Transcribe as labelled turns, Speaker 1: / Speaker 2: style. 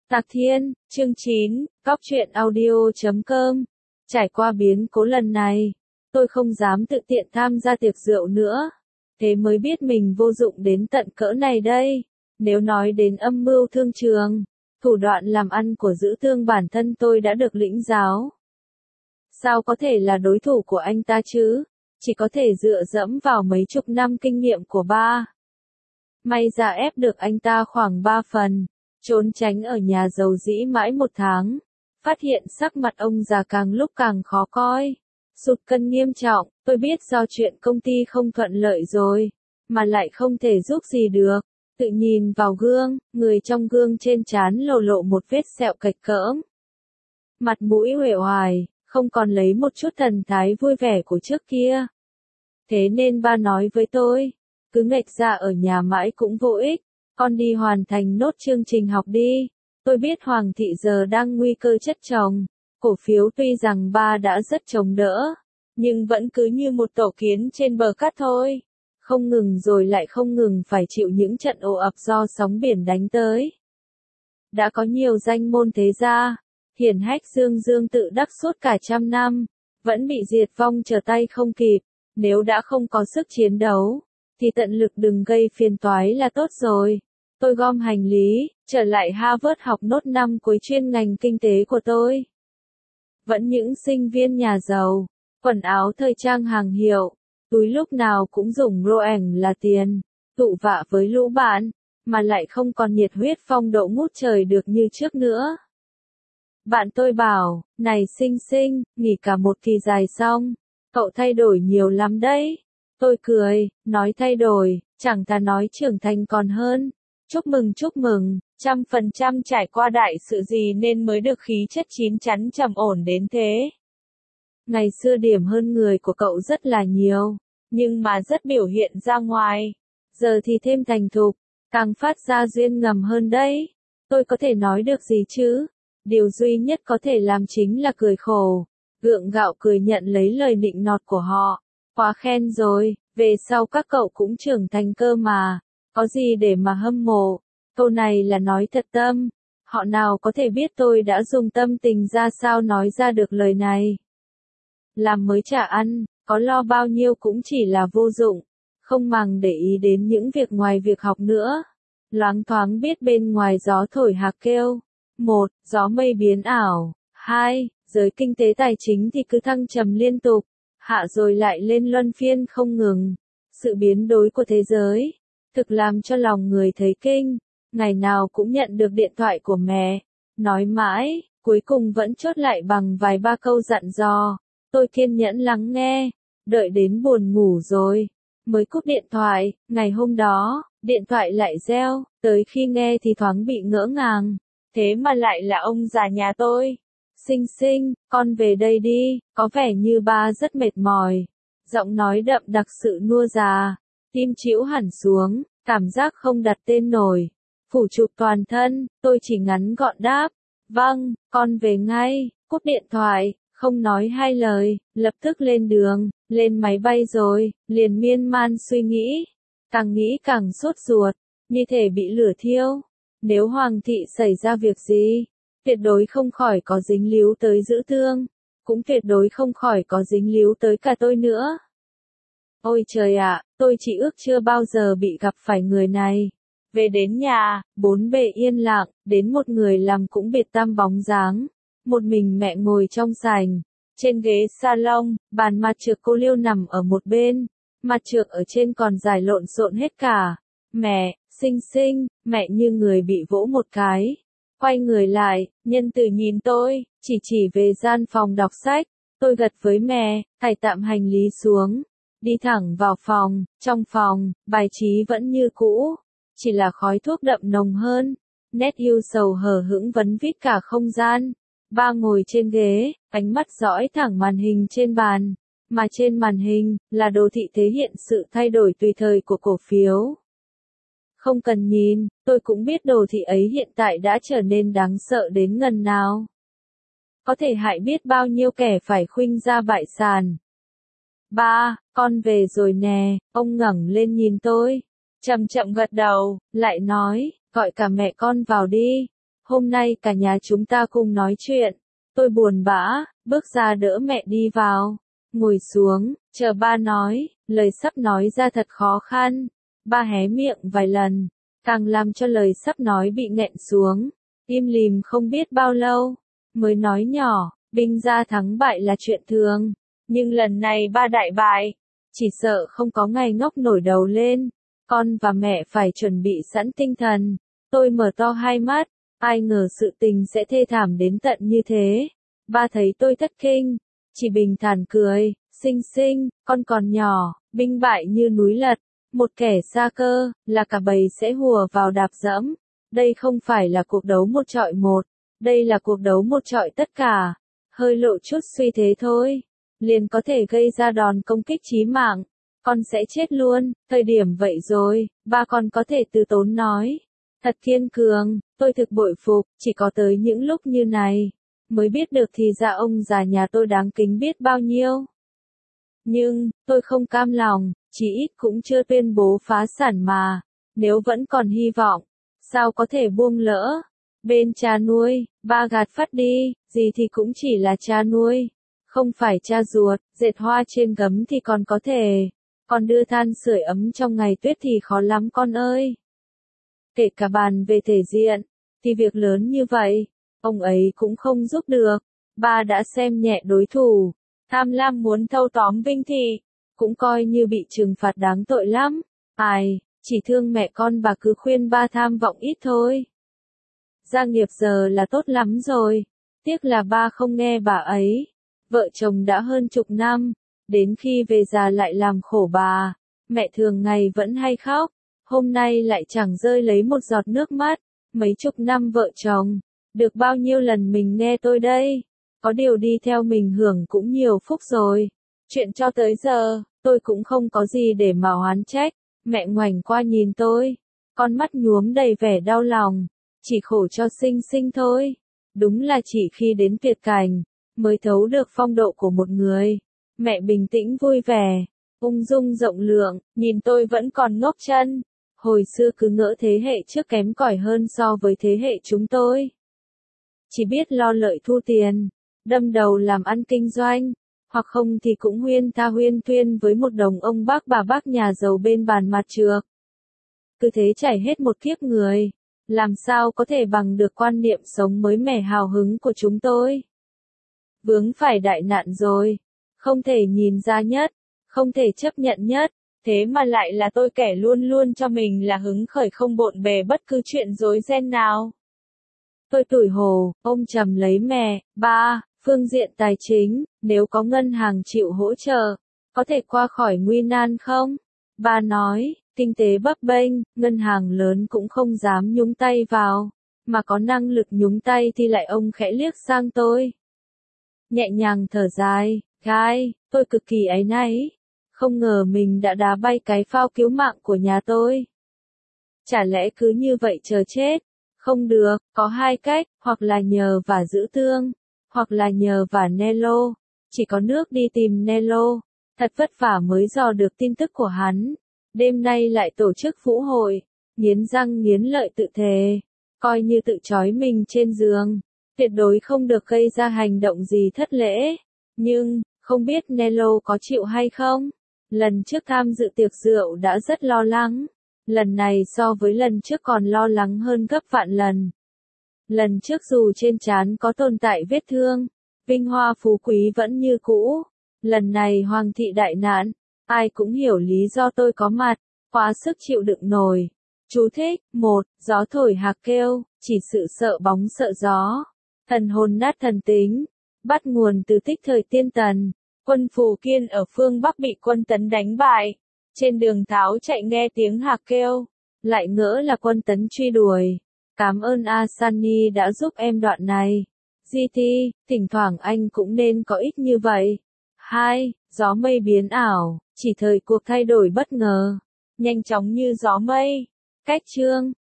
Speaker 1: Tạc Thiên, chương 9, Cóc truyện audio.com. Trải qua biến cố lần này, tôi không dám tự tiện tham gia tiệc rượu nữa. Thế mới biết mình vô dụng đến tận cỡ này đây. Nếu nói đến âm mưu thương trường, thủ đoạn làm ăn của Dữ Tương bản thân tôi đã được lĩnh giáo. Sao có thể là đối thủ của anh ta chứ? Chỉ có thể dựa dẫm vào mấy chục năm kinh nghiệm của ba. May ra ép được anh ta khoảng 3 phần. Trốn tránh ở nhà giàu dĩ mãi 1 tháng. Phát hiện sắc mặt ông già càng lúc càng khó coi. Sụt cân nghiêm trọng, tôi biết do chuyện công ty không thuận lợi rồi, mà lại không thể giúp gì được. Tự nhìn vào gương, người trong gương trên trán lộ một vết sẹo cạch cỡm. Mặt mũi uể oải, không còn lấy một chút thần thái vui vẻ của trước kia. Thế nên ba nói với tôi, cứ nghệch ra ở nhà mãi cũng vô ích, con đi hoàn thành nốt chương trình học đi. Tôi biết Hoàng thị giờ đang nguy cơ chất chồng, cổ phiếu tuy rằng ba đã rất chống đỡ, nhưng vẫn cứ như một tổ kiến trên bờ cát thôi. Không ngừng rồi lại không ngừng phải chịu những trận ồ ập do sóng biển đánh tới. Đã có nhiều danh môn thế gia, hiển hách dương tự đắc suốt cả trăm năm, vẫn bị diệt vong trở tay không kịp. Nếu đã không có sức chiến đấu, thì tận lực đừng gây phiền toái là tốt rồi. Tôi gom hành lý, trở lại Harvard học nốt năm cuối chuyên ngành kinh tế của tôi. Vẫn những sinh viên nhà giàu, quần áo thời trang hàng hiệu, túi lúc nào cũng dùng Rolex là tiền, tụ vạ với lũ bạn, mà lại không còn nhiệt huyết phong độ ngút trời được như trước nữa. Bạn tôi bảo, này Sinh, nghỉ cả một kỳ dài xong, cậu thay đổi nhiều lắm đấy. Tôi cười, nói thay đổi, chẳng thà nói trưởng thành còn hơn. Chúc mừng, 100% trải qua đại sự gì nên mới được khí chất chín chắn trầm ổn đến thế. Ngày xưa điểm hơn người của cậu rất là nhiều, nhưng mà rất biểu hiện ra ngoài. Giờ thì thêm thành thục, càng phát ra duyên ngầm hơn đấy. Tôi có thể nói được gì chứ? Điều duy nhất có thể làm chính là cười khổ, gượng gạo cười nhận lấy lời nịnh nọt của họ. Quá khen rồi, về sau các cậu cũng trưởng thành cơ mà, có gì để mà hâm mộ. Câu này là nói thật tâm, họ nào có thể biết tôi đã dùng tâm tình ra sao nói ra được lời này. Làm mới chả ăn, có lo bao nhiêu cũng chỉ là vô dụng, không màng để ý đến những việc ngoài việc học nữa. Loáng thoáng biết bên ngoài gió thổi hạc kêu. 1. Gió mây biến ảo. 2. Giới kinh tế tài chính thì cứ thăng trầm liên tục, hạ rồi lại lên luân phiên không ngừng. Sự biến đổi của thế giới thực làm cho lòng người thấy kinh. Ngày nào cũng nhận được điện thoại của mẹ, nói mãi, cuối cùng vẫn chốt lại bằng vài ba câu dặn dò. Tôi kiên nhẫn lắng nghe, đợi đến buồn ngủ rồi, mới cúp điện thoại. Ngày hôm đó, điện thoại lại reo, tới khi nghe thì thoáng bị ngỡ ngàng. Thế mà lại là ông già nhà tôi. Sinh, con về đây đi, có vẻ như ba rất mệt mỏi. Giọng nói đậm đặc sự nua già, tim chĩu hẳn xuống, cảm giác không đặt tên nổi. Phủ chụp toàn thân, tôi chỉ ngắn gọn đáp, vâng, con về ngay. Cúp điện thoại, không nói hai lời, lập tức lên đường, lên máy bay rồi, liền miên man suy nghĩ. Càng nghĩ càng sốt ruột, như thể bị lửa thiêu. Nếu Hoàng thị xảy ra việc gì, tuyệt đối không khỏi có dính líu tới Dữ Tương, cũng tuyệt đối không khỏi có dính líu tới cả tôi nữa. Ôi trời ạ, tôi chỉ ước chưa bao giờ bị gặp phải người này. Về đến nhà, bốn bề yên lặng, đến một người làm cũng biệt tăm bóng dáng. Một mình mẹ ngồi trong sảnh, trên ghế salon, bàn mặt trược cô Liêu nằm ở một bên, mặt trược ở trên còn dài lộn xộn hết cả. Mẹ, Sinh, mẹ như người bị vỗ một cái. Quay người lại, nhân từ nhìn tôi, chỉ về gian phòng đọc sách. Tôi gật với mẹ, thải tạm hành lý xuống, đi thẳng vào phòng. Trong phòng, bài trí vẫn như cũ, chỉ là khói thuốc đậm nồng hơn. Nét ưu sầu hờ hững vấn vít cả không gian. Ba ngồi trên ghế, ánh mắt dõi thẳng màn hình trên bàn, mà trên màn hình là đồ thị thể hiện sự thay đổi tùy thời của cổ phiếu. Không cần nhìn, tôi cũng biết đồ thị ấy hiện tại đã trở nên đáng sợ đến ngần nào. Có thể hại biết bao nhiêu kẻ phải khuynh ra bại sản. Ba, con về rồi nè. Ông ngẩng lên nhìn tôi, chậm chậm gật đầu, lại nói, gọi cả mẹ con vào đi. hôm nay cả nhà chúng ta cùng nói chuyện. Tôi buồn bã, bước ra đỡ mẹ đi vào. Ngồi xuống, chờ ba nói, lời sắp nói ra thật khó khăn. Ba hé miệng vài lần, càng làm cho lời sắp nói bị nghẹn xuống. Im lìm không biết bao lâu, mới nói nhỏ, binh gia thắng bại là chuyện thường. Nhưng lần này ba đại bại, chỉ sợ không có ngày ngóc nổi đầu lên. Con và mẹ phải chuẩn bị sẵn tinh thần. Tôi mở to hai mắt, ai ngờ sự tình sẽ thê thảm đến tận như thế. Ba thấy tôi thất kinh, chỉ bình thản cười, Sinh Sinh, con còn nhỏ, binh bại như núi lật, một kẻ xa cơ, là cả bầy sẽ hùa vào đạp dẫm. Đây không phải là cuộc đấu một trọi một, đây là cuộc đấu một trọi tất cả. Hơi lộ chút suy thế thôi, liền có thể gây ra đòn công kích chí mạng. Con sẽ chết luôn, thời điểm vậy rồi, ba con có thể từ tốn nói. Thật kiên cường, tôi thực bội phục, chỉ có tới những lúc như này, mới biết được thì ra ông già nhà tôi đáng kính biết bao nhiêu. Nhưng, tôi không cam lòng, chỉ ít cũng chưa tuyên bố phá sản mà, nếu vẫn còn hy vọng, sao có thể buông lỡ. Bên cha nuôi, ba gạt phắt đi, gì thì cũng chỉ là cha nuôi, không phải cha ruột, dệt hoa trên gấm thì còn có thể, còn đưa than sưởi ấm trong ngày tuyết thì khó lắm con ơi. Kể cả bàn về thể diện, thì việc lớn như vậy, ông ấy cũng không giúp được. Ba đã xem nhẹ đối thủ, tham lam muốn thâu tóm Vinh Thị, cũng coi như bị trừng phạt đáng tội lắm. Ai, chỉ thương mẹ con bà cứ khuyên ba tham vọng ít thôi. Gia nghiệp giờ là tốt lắm rồi, tiếc là ba không nghe bà ấy. Vợ chồng đã hơn chục năm, đến khi về già lại làm khổ bà. Mẹ thường ngày vẫn hay khóc, hôm nay lại chẳng rơi lấy một giọt nước mắt. Mấy chục năm vợ chồng, được bao nhiêu lần mình nghe tôi đây. Có điều đi theo mình hưởng cũng nhiều phúc rồi. Chuyện cho tới giờ, tôi cũng không có gì để mà oán trách. Mẹ ngoảnh qua nhìn tôi, con mắt nhuốm đầy vẻ đau lòng. Chỉ khổ cho Sinh Sinh thôi. Đúng là chỉ khi đến tuyệt cảnh, mới thấu được phong độ của một người. Mẹ bình tĩnh vui vẻ, ung dung rộng lượng, nhìn tôi vẫn còn ngốc chân. Hồi xưa cứ ngỡ thế hệ trước kém cỏi hơn so với thế hệ chúng tôi. Chỉ biết lo lợi thu tiền, đâm đầu làm ăn kinh doanh, hoặc không thì cũng huyên tha huyên thuyên với một đồng ông bác bà bác nhà giàu bên bàn mặt trược. Cứ thế chảy hết một kiếp người, làm sao có thể bằng được quan niệm sống mới mẻ hào hứng của chúng tôi. Vướng phải đại nạn rồi, không thể nhìn ra nhất, không thể chấp nhận nhất, thế mà lại là tôi kẻ luôn luôn cho mình là hứng khởi không bộn bề bất cứ chuyện rối ren nào. Tôi tủi hổ, ôm chầm lấy mẹ, ba, phương diện tài chính, nếu có ngân hàng chịu hỗ trợ, có thể qua khỏi nguy nan không? Ba nói, kinh tế bấp bênh, ngân hàng lớn cũng không dám nhúng tay vào, mà có năng lực nhúng tay thì lại ông khẽ liếc sang tôi. Nhẹ nhàng thở dài, gai, tôi cực kỳ áy náy, không ngờ mình đã đá bay cái phao cứu mạng của nhà tôi. Chả lẽ cứ như vậy chờ chết? Không được, có hai cách, hoặc là nhờ và giữ tương, hoặc là nhờ và Nello. Chỉ có nước đi tìm Nello, thật vất vả mới dò được tin tức của hắn. Đêm nay lại tổ chức vũ hội, nghiến răng nghiến lợi tự thề, coi như tự trói mình trên giường, tuyệt đối không được gây ra hành động gì thất lễ. Nhưng, không biết Nello có chịu hay không? Lần trước tham dự tiệc rượu đã rất lo lắng. Lần này so với lần trước còn lo lắng hơn gấp vạn lần. Lần trước dù trên trán có tồn tại vết thương, vinh hoa phú quý vẫn như cũ. Lần này hoàng thị đại nạn, ai cũng hiểu lý do tôi có mặt, quá sức chịu đựng nổi. Chú thích, 1. Gió thổi hạc kêu, chỉ sự sợ bóng sợ gió. Thần hồn nát thần tính, bắt nguồn từ tích thời tiên tần. Quân Phù Kiên ở phương Bắc bị quân Tấn đánh bại. Trên đường tháo chạy nghe tiếng hạc kêu, lại ngỡ là quân Tấn truy đuổi. Cảm ơn Asani đã giúp em đoạn này. GT, thỉnh thoảng anh cũng nên có ích như vậy. 2. Gió mây biến ảo, chỉ thời cuộc thay đổi bất ngờ, nhanh chóng như gió mây. Cách chương